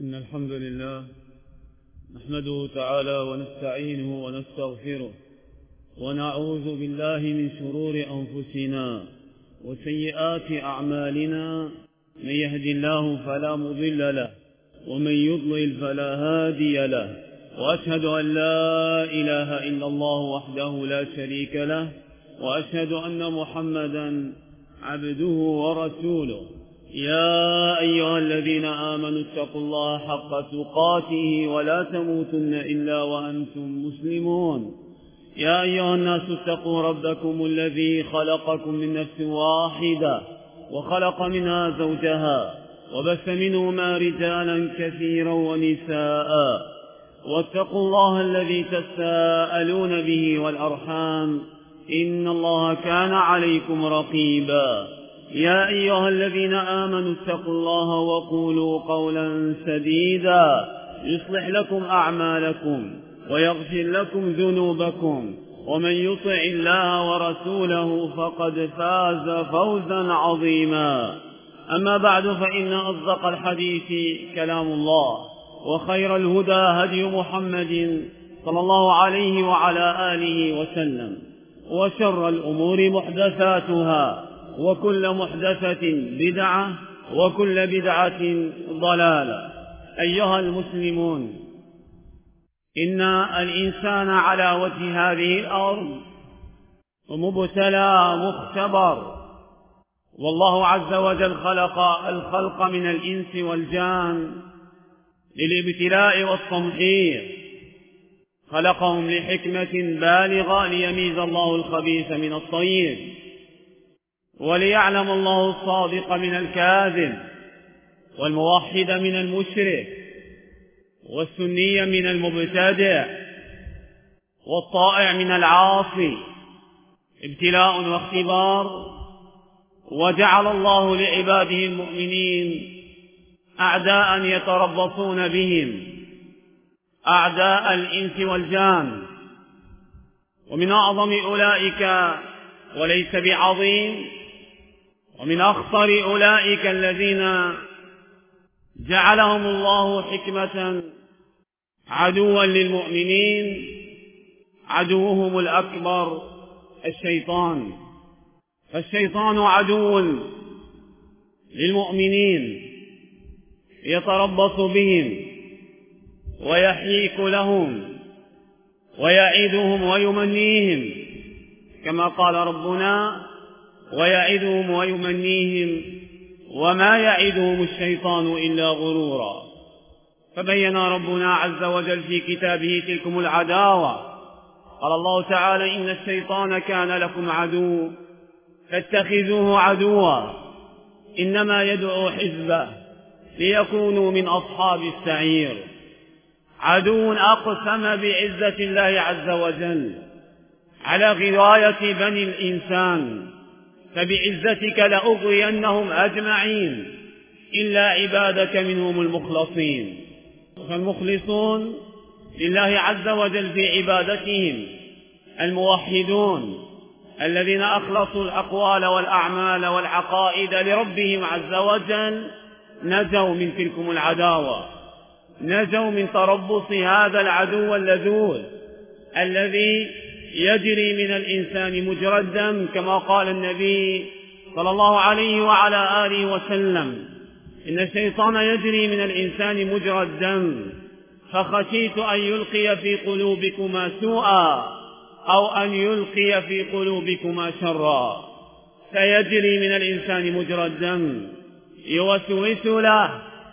إن الحمد لله نحمده تعالى ونستعينه ونستغفره ونعوذ بالله من شرور أنفسنا وسيئات أعمالنا. من يهد الله فلا مضل له ومن يضلل فلا هادي له، وأشهد أن لا إله إلا الله وحده لا شريك له، وأشهد أن محمدا عبده ورسوله. يا أيها الذين آمنوا اتقوا الله حق تقاته ولا تموتن إلا وأنتم مسلمون. يا أيها الناس اتقوا ربكم الذي خلقكم من نفس واحدة وخلق منها زوجها وبث منهما رجالا كثيرا ونساء، واتقوا الله الذي تساءلون به والأرحام إن الله كان عليكم رقيبا. يا أيها الذين آمنوا اتقوا الله وقولوا قولا سديدا يصلح لكم أعمالكم ويغفر لكم ذنوبكم، ومن يطع الله ورسوله فقد فاز فوزا عظيما. أما بعد، فإن أصدق الحديث كلام الله، وخير الهدى هدي محمد صلى الله عليه وعلى آله وسلم، وشر الأمور محدثاتها، وكل محدثة بدعة، وكل بدعة ضلالة. أيها المسلمون، إن الإنسان على وجه هذه الأرض مبتلى مختبر، والله عز وجل خلق الخلق من الإنس والجان للابتلاء والتمحيص، خلقهم لحكمة بالغة ليميز الله الخبيث من الطيب، وليعلم الله الصادق من الكاذب، والموحد من المشرك، والسني من المبتدع، والطائع من العاصي. ابتلاء واختبار. وجعل الله لعباده المؤمنين أعداء يتربصون بهم، أعداء الإنس والجان، ومن أعظم أولئك وليس بعظيم، ومن أخطر أولئك الذين جعلهم الله حكمة عدوا للمؤمنين، عدوهم الأكبر الشيطان. فالشيطان عدو للمؤمنين يتربص بهم ويحيك لهم ويعدهم ويمنيهم، كما قال ربنا: ويعدهم ويمنيهم وما يعدهم الشيطان إلا غرورا. فبين ربنا عز وجل في كتابه تلكم العداوة. قال الله تعالى: إن الشيطان كان لكم عدو فاتخذوه عدوا إنما يدعو حزبه ليكونوا من أصحاب السعير. عدو أقسم بعزة الله عز وجل على غواية بني الإنسان: فبعزتك لأغوينهم أجمعين إلا عبادك منهم المخلصين. فالمخلصون لله عز وجل في عبادتهم الموحدون الذين أخلصوا الأقوال والأعمال والعقائد لربهم عز وجل نجوا من تلكم العداوة، نجوا من تربص هذا العدو اللذوذ الذي يجري من الإنسان مجرى الدم، كما قال النبي صلى الله عليه وعلى آله وسلم: إن الشيطان يجري من الإنسان مجرى الدم، فخشيت أن يلقي في قلوبكما سوءا أو أن يلقي في قلوبكما شرا. فيجري من الإنسان مجرى الدم، يوسوس له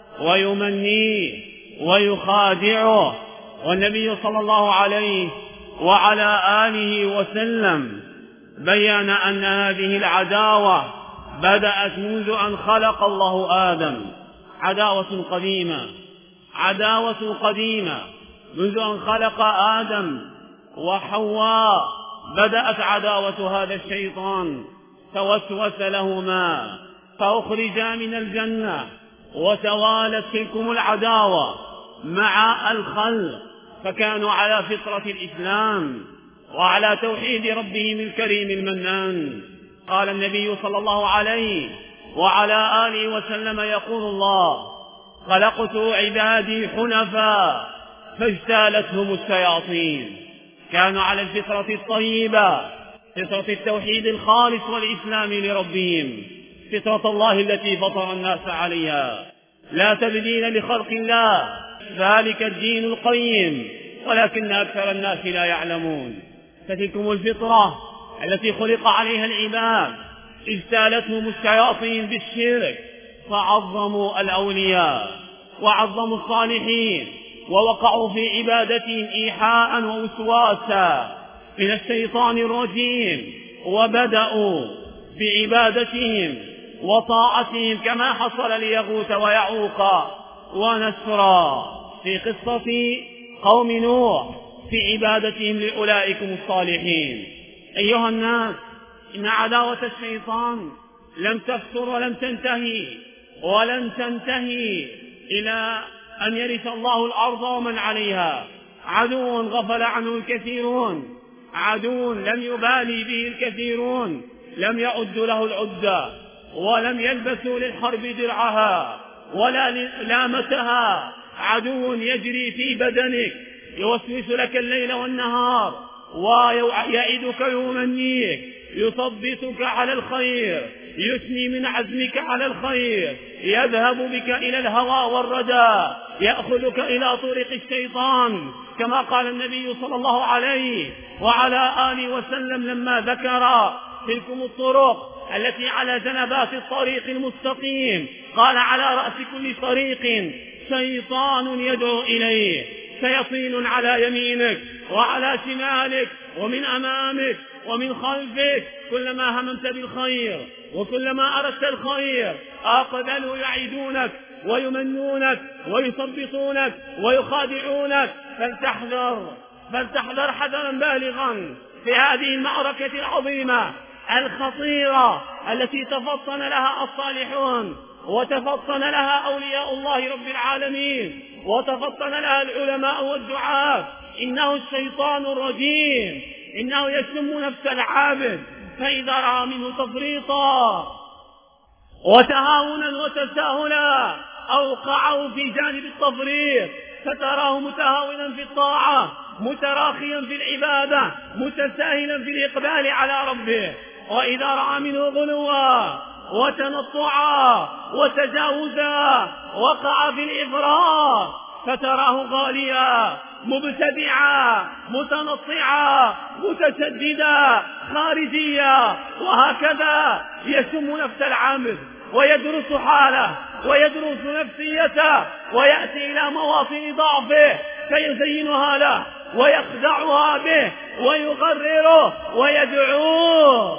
ويمنيه ويخادعه. والنبي صلى الله عليه وعلى آله وسلم بيّن أن هذه العداوة بدأت منذ أن خلق الله آدم، عداوة قديمة، عداوة قديمة منذ أن خلق آدم وحواء. بدأت عداوة هذا الشيطان، فوسوس لهما فأخرجا من الجنة، وتوالت تلكم العداوة مع الخلق، فكانوا على فطرة الإسلام وعلى توحيد ربهم الكريم المنان. قال النبي صلى الله عليه وعلى آله وسلم: يقول الله: خلقت عبادي حنفاء فاجتالتهم الشياطين. كانوا على الفطرة الطيبة، فطرة التوحيد الخالص والإسلام لربهم، فطرة الله التي فطر الناس عليها، لا تبديل لخلق الله، ذلك الدين القيم، ولكن أكثر الناس لا يعلمون. فتلكم الفطرة التي خلق عليها العباد اجتالتهم الشياطين بالشرك، فعظموا الأولياء وعظموا الصالحين، ووقعوا في عبادتهم إيحاء ووسواسا من الشيطان الرجيم، وبدأوا بعبادتهم وطاعتهم كما حصل ليغوث ويعوق ونسرا في قصة قوم نوح في عبادتهم لأولئكم الصالحين. أيها الناس، إن عداوة الشيطان لم تفتر ولن تنتهي إلى أن يرث الله الأرض ومن عليها. عدو غفل عنه الكثيرون، عدو لم يبالي به الكثيرون، لم يعدوا له العدة، ولم يلبسوا للحرب درعها ولا لامتها. عدو يجري في بدنك، يوسوس لك الليل والنهار، ويعدك ويمنيك، يثبتك على الخير، يثني من عزمك على الخير، يذهب بك إلى الهوى والردى، يأخذك إلى طريق الشيطان، كما قال النبي صلى الله عليه وعلى آله وسلم لما ذكر تلكم الطرق التي على جنبات الطريق المستقيم، قال على رأس كل طريق شيطان يدعو إليه، شياطين على يمينك وعلى شمالك ومن أمامك ومن خلفك. كلما هممت بالخير وكلما أردت الخير أقبلوا يعيدونك ويمنونك ويثبطونك ويخادعونك. فلتحذر حذرا بالغا في هذه المعركة العظيمة الخطيرة التي تفطن لها الصالحون، وتفطن لها أولياء الله رب العالمين، وتفطن لها العلماء والدعاة. إنه الشيطان الرجيم، إنه يشم نفس العابد، فإذا رأى منه تفريطا وتهاونا وتساهلا أوقعه في جانب التفريط، فتراه متهاونا في الطاعة، متراخيا في العبادة، متساهلا في الإقبال على ربه. وإذا رأى منه غلوا وتنطعا وتجاوزا وقع في الإفراط، فتراه غاليا مبتدعا متنطعا متشددا خارجيا. وهكذا يشم نفس العامل ويدرس حاله ويدرس نفسيته، ويأتي إلى مواطن ضعفه فيزينها له ويخدعها به ويغرره ويدعوه،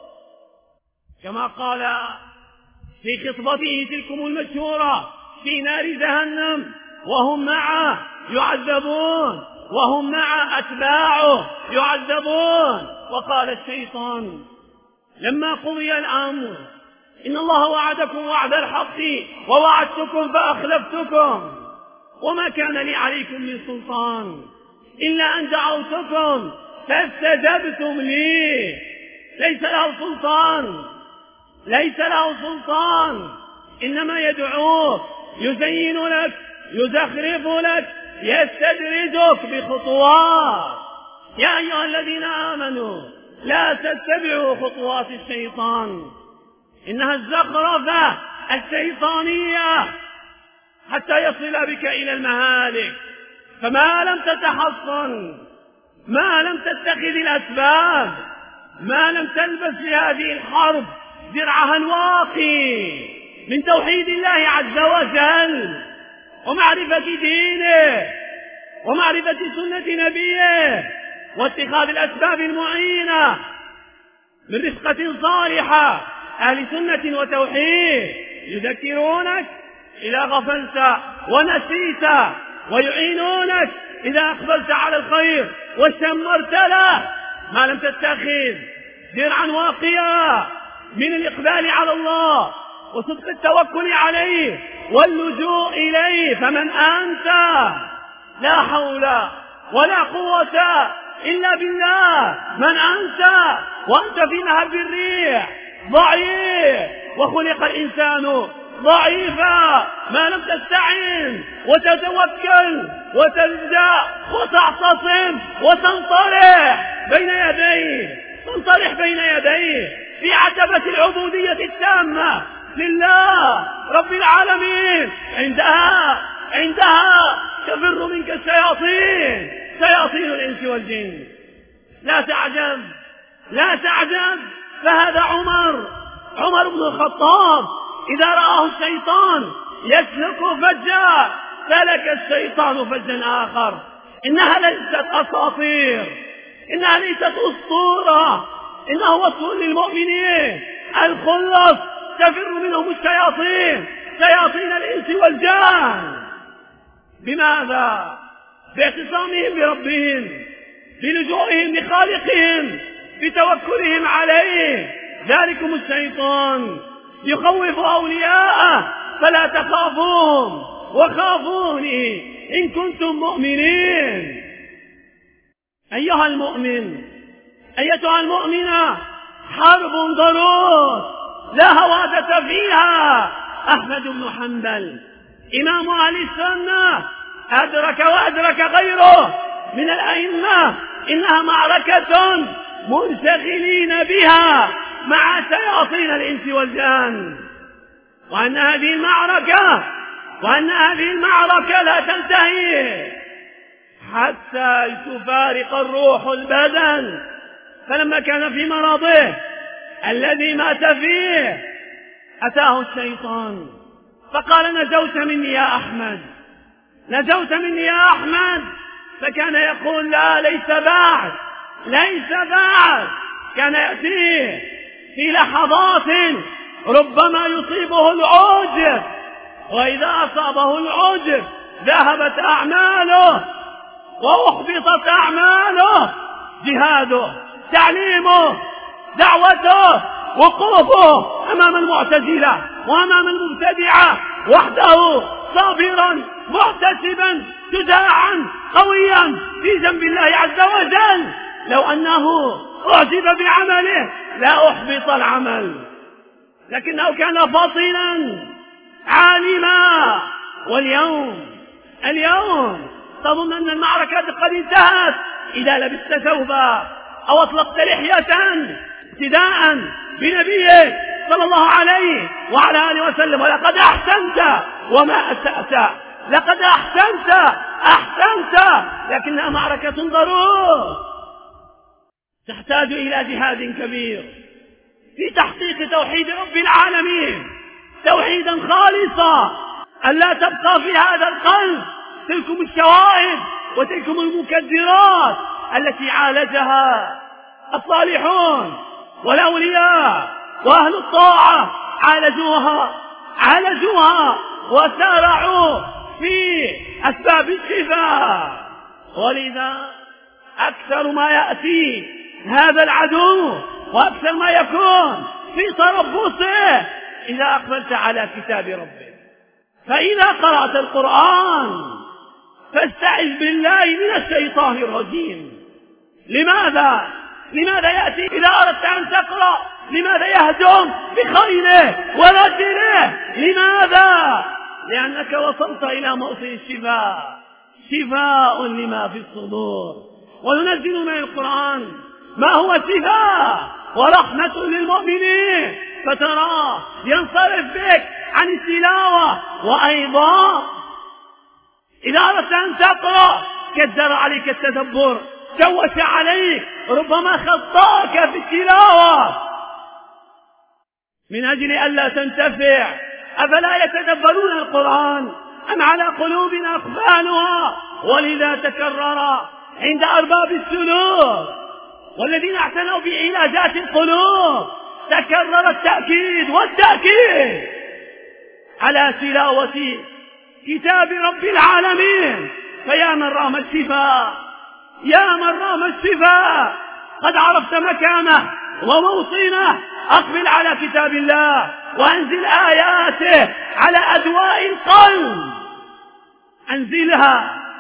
كما قال في خطبته تلكم المشهورة في نار جهنم وهم معه يعذبون، وهم مع أتباعه يعذبون. وقال الشيطان لما قضي الأمر إن الله وعدكم وعد الحق ووعدتكم فأخلفتكم، وما كان لي عليكم من سلطان إلا أن دعوتكم فاستجبتم لي. ليس له سلطان، إنما يدعوك، يزين لك، يزخرف لك، يستدرجك بخطوات. يا أيها الذين آمنوا لا تتبعوا خطوات الشيطان، إنها الزخرفة الشيطانية حتى يصل بك إلى المهالك. فما لم تتحصن، ما لم تتخذ الأسباب، ما لم تلبس لهذه الحرب درعها الواقي من توحيد الله عز وجل ومعرفة دينه ومعرفة سنة نبيه واتخاذ الأسباب المعينة من رفقة صالحة أهل سنة وتوحيد، يذكرونك إذا غفلت ونسيت، ويعينونك إذا أقبلت على الخير وشمرت له. ما لم تتخذ درعا واقيا من الإقبال على الله وصدق التوكل عليه واللجوء إليه، فمن أنت؟ لا حول ولا قوة إلا بالله. من أنت وأنت في نهب الريح ضعيف، وخلق الإنسان ضعيفا ما لم تستعين وتتوكل وتلجأ وتعتصم وتنطرح بين يديه في عتبة العبودية التامة لله رب العالمين. عندها تفر منك شياطين الإنس والجن. لا تعجب فهذا عمر بن الخطاب إذا رآه الشيطان يسلك فجا سلك الشيطان فجا آخر. إنها ليست أساطير، إنها ليست أسطورة، إنه وصف للمؤمنين الخلص تفر منهم شياطين الإنس والجان. بماذا؟ باعتصامهم بربهم، بلجوئهم لخالقهم، بتوكلهم عليه. ذلكم الشيطان يخوف أولياءه فلا تخافوهم وخافوني إن كنتم مؤمنين. أيها المؤمن، أيتها المؤمنة، حرب ضروس لا هوادة فيها. أحمد بن حنبل إمام أهل السنة أدرك وأدرك غيره من الأئمة إنها معركة منشغلين بها مع شياطين الإنس والجان، وأن هذه المعركة لا تنتهي حتى تفارق الروح البدن. فلما كان في مرضه الذي مات فيه أتاه الشيطان فقال: نجوت مني يا أحمد. فكان يقول: لا، ليس بعد. كان يأتيه في لحظات ربما يصيبه العجب، وإذا أصابه العجب ذهبت أعماله وأحبطت أعماله، جهاده، تعليمه، دعوته، وقوفه أمام المعتزلة وأمام المبتدعة وحده، صابرا محتسبا شجاعا قويا في جنب الله عز وجل. لو أنه أعجب بعمله لا أحبط العمل، لكنه كان فطنا عالما. واليوم تظن أن المعركة قد انتهت إذا لبست ثوبا أو أطلقت لحية ابتداء بنبيه صلى الله عليه وعلى آله وسلم. ولقد أحسنت وما أسأت، لقد أحسنت لكنها معركة ضروس تحتاج إلى جهاد كبير في تحقيق توحيد رب العالمين توحيدا خالصا، ألا تبقى في هذا القلب تلكم الشوائب وتلكم المكدرات التي عالجها الصالحون والأولياء وأهل الطاعة. عالجوها وسارعوا في أسباب الشفاء. ولذا أكثر ما يأتي هذا العدو وأكثر ما يكون في تربصه إذا أقبلت على كتاب ربك. فإذا قرأت القرآن فاستعذ بالله من الشيطان الرجيم. لماذا يأتي إذا أردت أن تقرأ؟ لماذا يهجم بخيله ورجله؟ لماذا؟ لأنك وصلت إلى موطن الشفاء، شفاء لما في الصدور. وننزل من القرآن ما هو شفاء ورحمة للمؤمنين، فتراه ينصرف بك عن التلاوة. وأيضا إذا أردت أن تقرأ كدر عليك التدبر، شوش عليك، ربما خطاك في التلاوة من أجل ألا تنتفع. أفلا يتدبرون القرآن أم على قلوب أقفالها؟ ولذا تكرر عند أرباب السلوك والذين اعتنوا بعلاجات القلوب تكرر التأكيد والتأكيد على تلاوة كتاب رب العالمين. فيا من رام الشفاء قد عرفت مكانه وموطنه، أقبل على كتاب الله وأنزل آياته على أدواء القلب. أنزلها،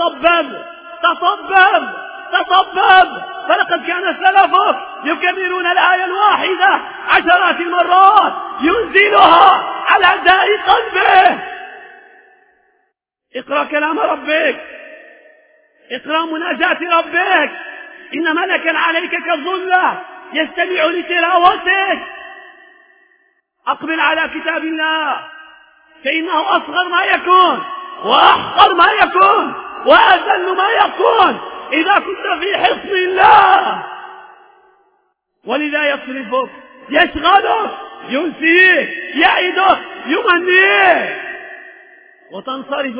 تطبب. فلقد كان سلفك يكررون الآية الواحدة 10 مرات، ينزلها على داء قلبه. اقرأ كلام ربك، اقرأ مناجاة ربك. إن ملكا عليك كالظلة يستمع لتلاوتك. أقبل على كتاب الله، فإنه أصغر ما يكون وأحقر ما يكون وأذل ما يكون إذا كنت في حصن الله. ولذا يصرفك، يشغلك، ينسيك، يعدك، يمنيك، وتنصرف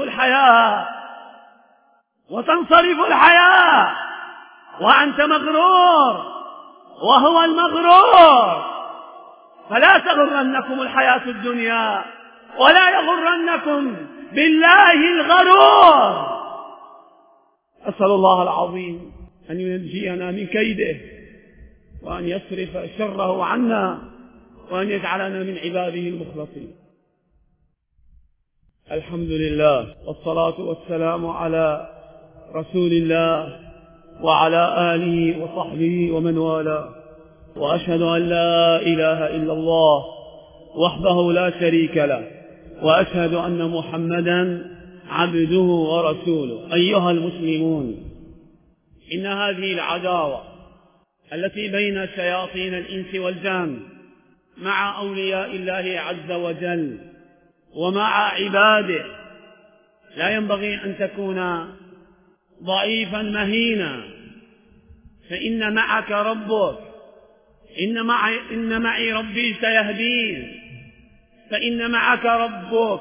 الحياة وأنت مغرور وهو المغرور. فلا تغرنكم الحياة الدنيا ولا يغرنكم بالله الغرور. أسأل الله العظيم أن ينجينا من كيده، وأن يصرف شره عنا، وأن يجعلنا من عباده المخلصين. الحمد لله، والصلاة والسلام على رسول الله وعلى آله وصحبه ومن والاه، وأشهد أن لا إله إلا الله وحده لا شريك له، وأشهد أن محمدا عبده ورسوله. أيها المسلمون، إن هذه العداوة التي بين شياطين الإنس والجن مع أولياء الله عز وجل ومع عباده لا ينبغي أن تكون ضعيفا مهينا، فإن معك ربك. إن معي ربي سيهدين. فإن معك ربك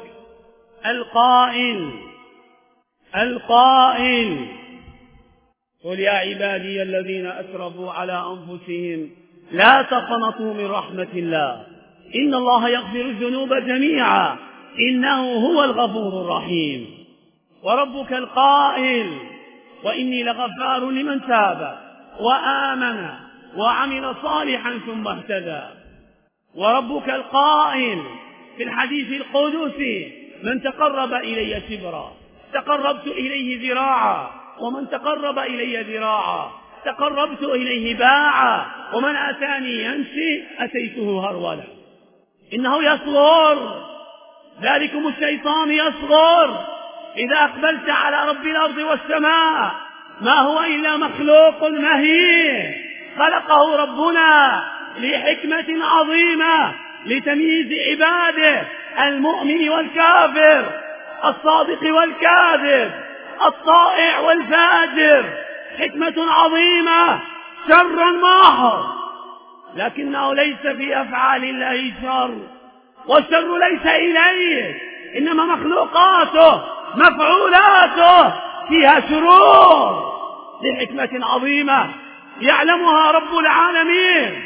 القائل قل يا عبادي الذين أسرفوا على أنفسهم لا تقنطوا من رحمة الله إن الله يغفر الذنوب جميعا إنه هو الغفور الرحيم. وربك القائل وإني لغفار لمن تاب وآمن وعمل صالحا ثم اهتدى. وربك القائل في الحديث القدسي من تقرب إلي شبرا تقربت إليه ذراعا، ومن تقرب إلي ذراعا تقربت إليه باعا، ومن أتاني يمشي أتيته هرولا. إنه يصغر، ذلكم الشيطان يصغر إذا أقبلت على رب الأرض والسماء، ما هو إلا مخلوق مهين خلقه ربنا لحكمة عظيمة لتمييز عباده المؤمن والكافر، الصادق والكاذب، الطائع والفاجر. حكمة عظيمة، شر محض، لكنه ليس في أفعال الله شر، والشر ليس إليه، إنما مخلوقاته مفعولاته فيها شرور لحكمة عظيمة يعلمها رب العالمين.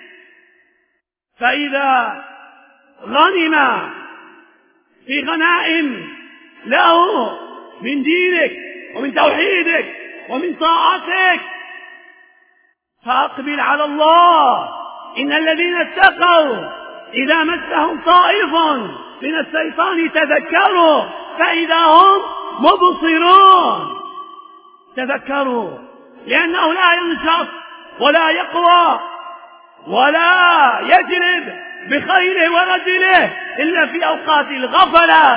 فإذا غنم في غنائم له من دينك ومن توحيدك ومن طاعتك فأقبل على الله. إن الذين اتقوا إذا مسهم طائف من الشيطان تذكروا فإذا هم مبصرون. تذكروا، لأنه لا ينشط ولا يقوى ولا يجلب بخيله ورجله إلا في أوقات الغفلة،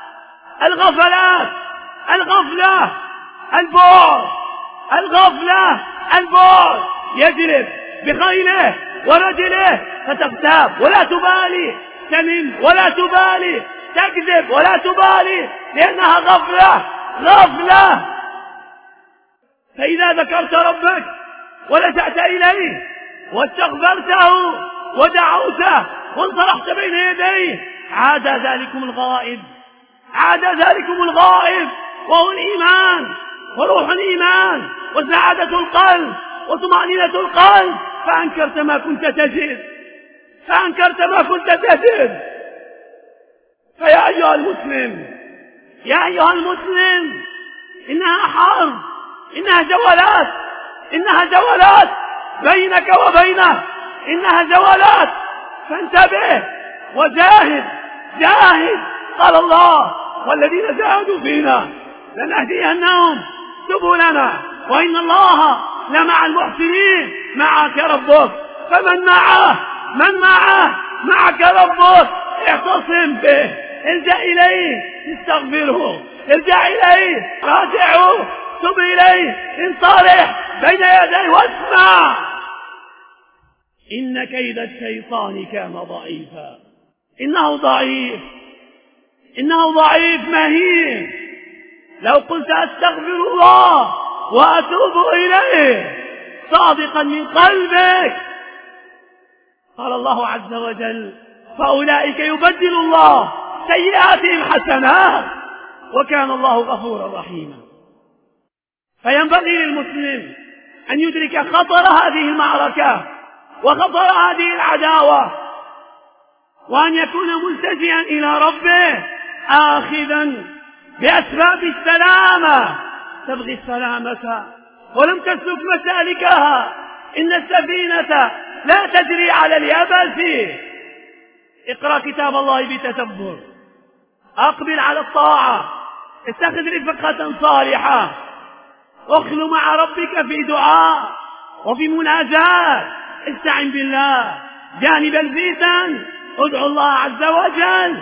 البعد يجلب بخيله ورجله فتغتاب ولا تبالي، تنم ولا تبالي، تكذب ولا تبالي، لأنها غفلة. فإذا ذكرت ربك ولجأت إليه واستغفرته ودعوته وانطرحت بين يديه عاد ذلكم الغائب وهو الإيمان وروح الإيمان وسعادة القلب وطمأنينة القلب، فأنكرت ما كنت تجد. فيا أيها المسلم، إنها حرب، إنها جولات بينك وبينه، إنها جولات، فانتبه وجاهد. قال الله والذين جاهدوا فينا لنهدينهم سبلنا وإن الله لمع المحسنين. معك ربك، فمن معك معك ربك اعتصم به، ارجع إليه، استغفره، ارجع إليه، راجعه، تب إليه، انصرح بين يديه واسمع. إن كيد الشيطان كان ضعيفا. إنه ضعيف، إنه ضعيف مهين. لو قلت أستغفر الله وأتوب إليه صادقا من قلبك، قال الله عز وجل: فأولئك يبدل الله سيئاتهم حسنات وكان الله غفورا رحيما. فينبغي للمسلم أن يدرك خطر هذه المعركة وخطر هذه العداوة، وأن يكون ملتجئا إلى ربه آخذا بأسباب السلامة. تبغي السلامة ولم تسلك مسالكها، إن السفينة لا تجري على اليبس. اقرأ كتاب الله بتدبر، أقبل على الطاعة، اتخذ رفقة صالحة، اخلو مع ربك في دعاء وفي مناجاة، استعن بالله جانب الفتن، ادعو الله عز وجل،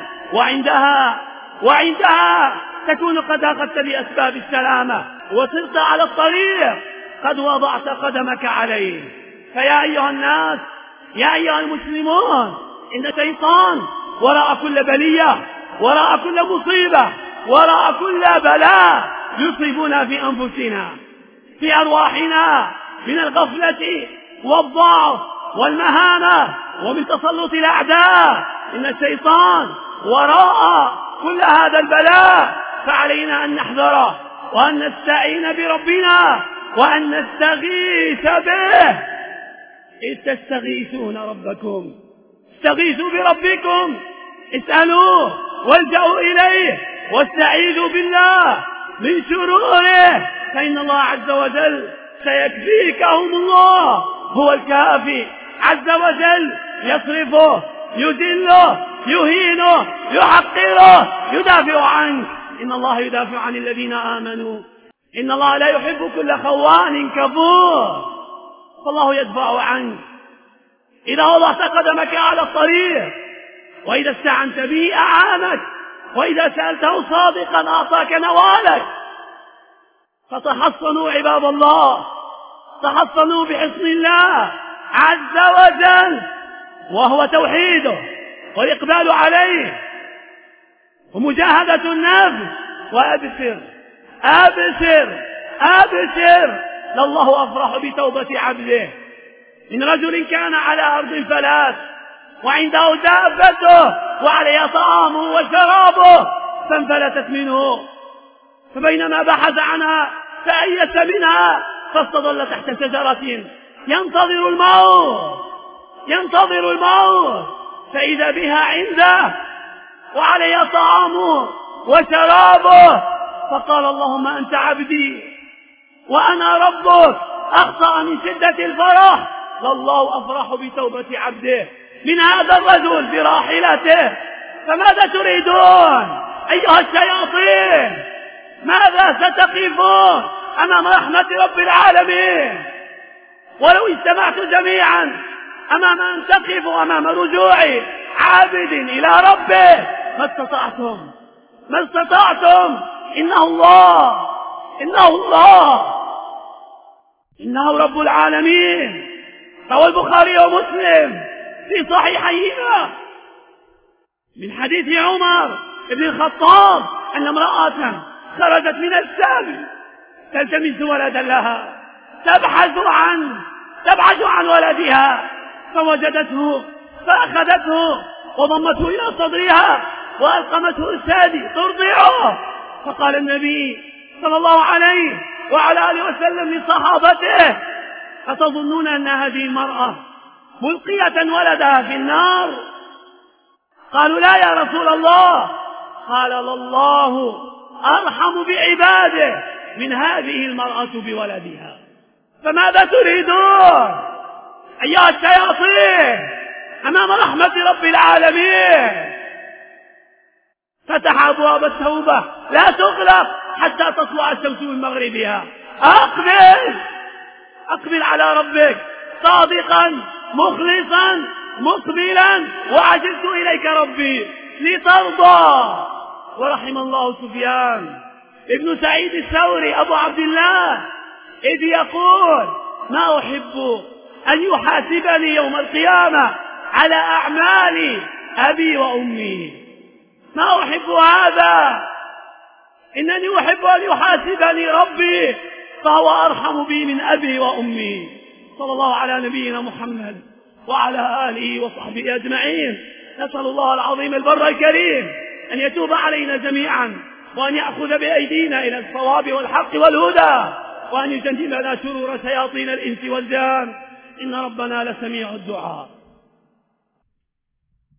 وعندها تكون قد أخذت بأسباب السلامة وصرت على الطريق قد وضعت قدمك عليه. فيا أيها الناس، يا أيها المسلمون، إن الشيطان وراء كل بلية، وراء كل مصيبة، وراء كل بلاء يصيبنا في أنفسنا، في أرواحنا، من الغفلة والضعف والمهانة ومن تسلط الأعداء. إن الشيطان وراء كل هذا البلاء، فعلينا أن نحذره وأن نستعين بربنا وأن نستغيث به. إذ تستغيثون ربكم، استغيثوا بربكم، اسألوه والجأوا إليه واستعيذوا بالله من شروره، فإن الله عز وجل سيكفيكهم. الله هو الكافي عز وجل، يصرفه، يذله، يهينه، يحقره، يدافع عنه. إن الله يدافع عن الذين آمنوا، إن الله لا يحب كل خوان كفور. فالله يدفع عنك إذا وضعت قدمك على الطريق، وإذا استعنت به أعانك، وإذا سألته صادقا أعطاك نوالك. فتحصنوا عباد الله، تحصنوا بحصن الله عز وجل، وهو توحيده والإقبال عليه ومجاهدة النفس. وأبشر أبشر أبشر، لله أفرح بتوبة عبده من رجل كان على أرض الفلاة وعنده دابته وعليها طعامه وشرابه فانفلتت منه، فبينما بحث عنها فأيس منها فاستظل تحت شجرة ينتظر الموت، فإذا بها عنده وعليها طعامه وشرابه، فقال: اللهم أنت عبدي وأنا ربك. أخطأ من شدة الفرح، لله أفرح بتوبة عبده من هذا الرجل براحلته. فماذا تريدون أيها الشياطين؟ ماذا ستقفون أمام رحمة رب العالمين؟ ولو اجتمعت جميعا أمام أن تقفوا أمام رجوع عابد إلى ربه ما استطعتم. إنه رب العالمين. روى البخاري ومسلم في صحيحيهما من حديث عمر بن الخطاب أن امرأة خرجت من السبي تلتمس ولدا لها، تبحث عن ولدها، فوجدته فأخذته وضمته إلى صدرها وألقمته الثدي ترضعه. فقال النبي صلى الله عليه وعلى آله وسلم لصحابته: أتظنون أن هذه المرأة ملقية ولدها في النار؟ قالوا: لا يا رسول الله. قال: الله أرحم بعباده من هذه المرأة بولدها. فماذا تريدون أيها الشياطين أمام رحمة رب العالمين؟ فتح أبواب التوبة لا تغلق حتى تطلع الشمس من مغربها. أقبل على ربك صادقا مخلصا مقبلا وعجلت إليك ربي لترضى. ورحم الله سفيان ابن سعيد الثوري أبو عبد الله إذ يقول: ما أحب أن يحاسبني يوم القيامة على أعمال أبي وأمي. ما أحب هذا، إنني أحب أن يحاسبني ربي فهو أرحم بي من أبي وأمي. صلى الله على نبينا محمد وعلى آله وصحبه أجمعين. نسأل الله العظيم البر الكريم أن يتوب علينا جميعا، وأن يأخذ بأيدينا إلى الصواب والحق والهدى، وأن يجنبنا شرور شياطين الإنس والجان، إن ربنا لسميع الدعاء.